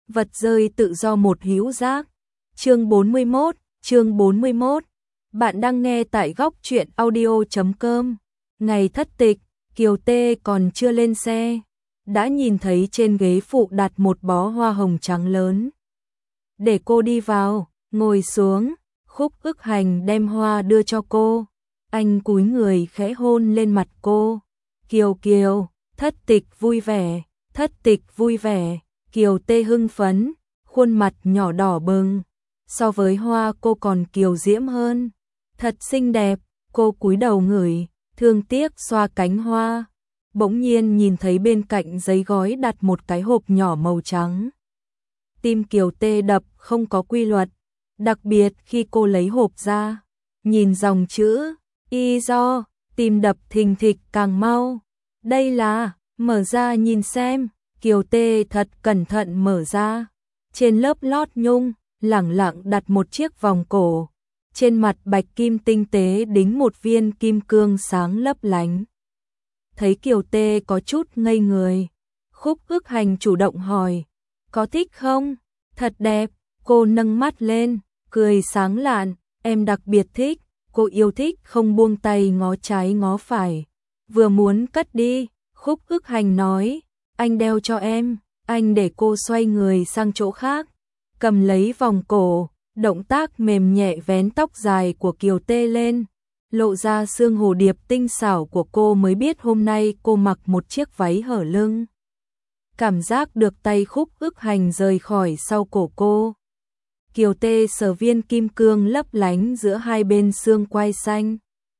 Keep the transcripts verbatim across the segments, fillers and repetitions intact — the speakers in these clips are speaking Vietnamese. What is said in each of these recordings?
vật rơi tự do một hữu giác. Chương bốn mươi mốt, chương bốn mươi mốt. Bạn đang nghe tại góc truyện audio chấm com. Ngày thất tịch, Kiều Tê còn chưa lên xe, đã nhìn thấy trên ghế phụ đặt một bó hoa hồng trắng lớn. Để cô đi vào, ngồi xuống, Khúc Ức Hành đem hoa đưa cho cô. Anh cúi người khẽ hôn lên mặt cô. Kiều Kiều, thất tịch vui vẻ, thất tịch vui vẻ. Kiều Tê hưng phấn, khuôn mặt nhỏ đỏ bừng. So với hoa cô còn kiều diễm hơn. Thật xinh đẹp, cô cúi đầu ngửi, thương tiếc xoa cánh hoa. Bỗng nhiên nhìn thấy bên cạnh giấy gói đặt một cái hộp nhỏ màu trắng. Tim Kiều Tê đập không có quy luật, đặc biệt khi cô lấy hộp ra, nhìn dòng chữ y do, tim đập thình thịch càng mau. Đây là, mở ra nhìn xem. Kiều Tê thật cẩn thận mở ra. Trên lớp lót nhung, lẳng lặng đặt một chiếc vòng cổ. Trên mặt bạch kim tinh tế đính một viên kim cương sáng lấp lánh. Thấy Kiều Tê có chút ngây người, Khúc Ức Hành chủ động hỏi, có thích không? Thật đẹp. Cô nâng mắt lên, cười sáng lạn, em đặc biệt thích. Cô yêu thích không buông tay ngó trái ngó phải. Vừa muốn cất đi, Khúc Ức Hành nói, anh đeo cho em. Anh để cô xoay người sang chỗ khác, cầm lấy vòng cổ, động tác mềm nhẹ vén tóc dài của Kiều Tê lên, lộ ra xương hồ điệp tinh xảo của cô. Mới biết hôm nay cô mặc một chiếc váy hở lưng. Cảm giác được tay Khúc Ức Hành rời khỏi sau cổ cô. Kiều Tê sờ viên kim cương lấp lánh giữa hai bên xương quai xanh.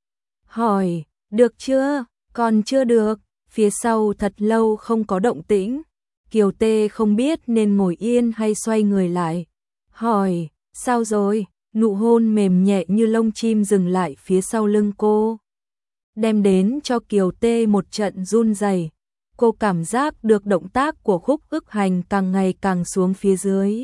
Hỏi, được chưa? Còn chưa được. Phía sau thật lâu không có động tĩnh. Kiều Tê không biết nên ngồi yên hay xoay người lại. Hỏi, sao rồi? Nụ hôn mềm nhẹ như lông chim dừng lại phía sau lưng cô, đem đến cho Kiều Tê một trận run rẩy. Cô cảm giác được động tác của Khúc Ức Hành càng ngày càng xuống phía dưới.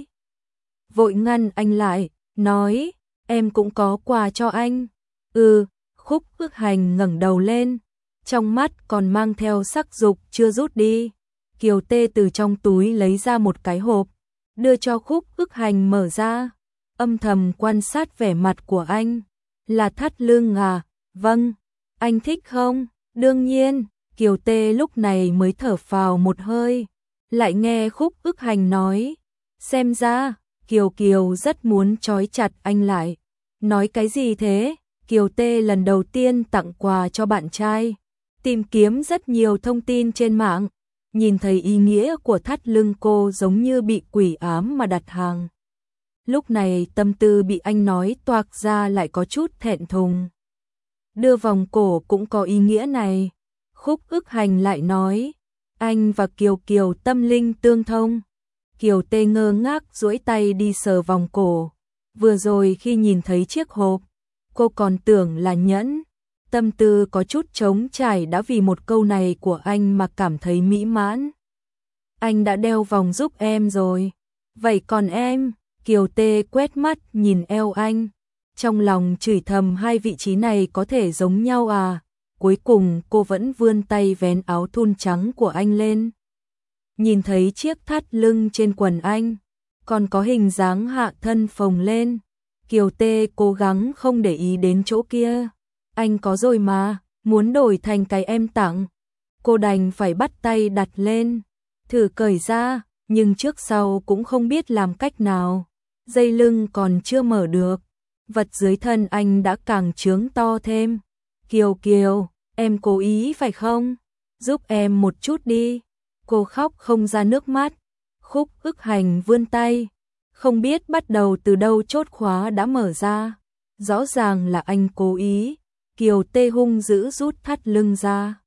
Vội ngăn anh lại, nói, em cũng có quà cho anh. Ừ. Khúc Ức Hành ngẩng đầu lên, trong mắt còn mang theo sắc dục chưa rút đi. Kiều Tê từ trong túi lấy ra một cái hộp, đưa cho Khúc Ức Hành mở ra, âm thầm quan sát vẻ mặt của anh. Là thắt lưng à? Vâng. Anh thích không? Đương nhiên. Kiều Tê lúc này mới thở phào một hơi, lại nghe Khúc Ức Hành nói, xem ra Kiều Kiều rất muốn trói chặt anh lại. Nói cái gì thế? Kiều Tê lần đầu tiên tặng quà cho bạn trai, tìm kiếm rất nhiều thông tin trên mạng, nhìn thấy ý nghĩa của thắt lưng cô giống như bị quỷ ám mà đặt hàng. Lúc này tâm tư bị anh nói toạc ra lại có chút thẹn thùng. Đưa vòng cổ cũng có ý nghĩa này. Khúc Ức Hành lại nói, anh và Kiều Kiều tâm linh tương thông. Kiều Tê ngơ ngác duỗi tay đi sờ vòng cổ. Vừa rồi khi nhìn thấy chiếc hộp, cô còn tưởng là nhẫn. Tâm tư có chút trống trải đã vì một câu này của anh mà cảm thấy mỹ mãn. Anh đã đeo vòng giúp em rồi. Vậy còn em? Kiều Tê quét mắt nhìn eo anh, trong lòng chửi thầm hai vị trí này có thể giống nhau à. Cuối cùng cô vẫn vươn tay vén áo thun trắng của anh lên. Nhìn thấy chiếc thắt lưng trên quần anh, còn có hình dáng hạ thân phồng lên. Kiều Tê cố gắng không để ý đến chỗ kia. Anh có rồi mà, muốn đổi thành cái em tặng. Cô đành phải bắt tay đặt lên, thử cởi ra, nhưng trước sau cũng không biết làm cách nào. Dây lưng còn chưa mở được, vật dưới thân anh đã càng trướng to thêm. Kiều Kiều, em cố ý phải không? Giúp em một chút đi. Cô khóc không ra nước mắt. Khúc Ức Hành vươn tay, không biết bắt đầu từ đâu chốt khóa đã mở ra. Rõ ràng là anh cố ý. Kiều Tê hung dữ rút thắt lưng ra,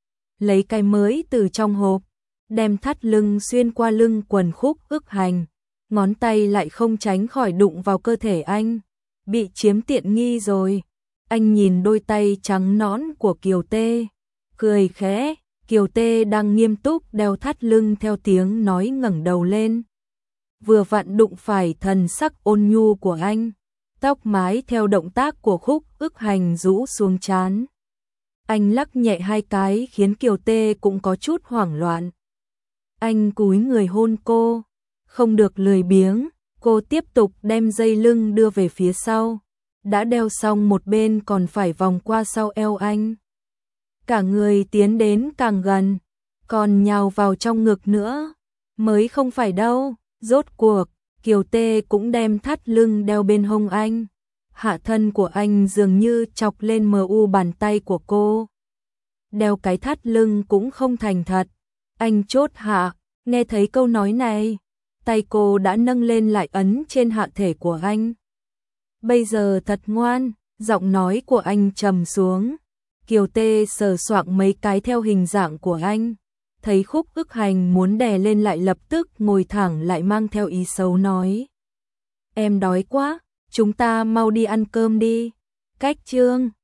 lấy cái mới từ trong hộp, đem thắt lưng xuyên qua lưng quần Khúc Ức Hành. Ngón tay lại không tránh khỏi đụng vào cơ thể anh. Bị chiếm tiện nghi rồi. Anh nhìn đôi tay trắng nõn của Kiều Tê, cười khẽ. Kiều Tê đang nghiêm túc đeo thắt lưng theo tiếng nói ngẩng đầu lên. Vừa vặn đụng phải thần sắc ôn nhu của anh. Tóc mái theo động tác của Khúc Ức Hành rũ xuống trán. Anh lắc nhẹ hai cái khiến Kiều Tê cũng có chút hoảng loạn. Anh cúi người hôn cô. Không được lười biếng, cô tiếp tục đem dây lưng đưa về phía sau. Đã đeo xong một bên còn phải vòng qua sau eo anh. Cả người tiến đến càng gần, còn nhào vào trong ngực nữa. Mới không phải đâu, rốt cuộc, Kiều Tê cũng đem thắt lưng đeo bên hông anh. Hạ thân của anh dường như chọc lên mờ u bàn tay của cô. Đeo cái thắt lưng cũng không thành thật. Anh chốt hạ, nghe thấy câu nói này, tay cô đã nâng lên lại ấn trên hạ thể của anh. Bây giờ thật ngoan, giọng nói của anh trầm xuống. Kiều Tê sờ soạng mấy cái theo hình dạng của anh. Thấy Khúc Ức Hành muốn đè lên lại lập tức ngồi thẳng lại mang theo ý xấu nói. Em đói quá, chúng ta mau đi ăn cơm đi. Cách chương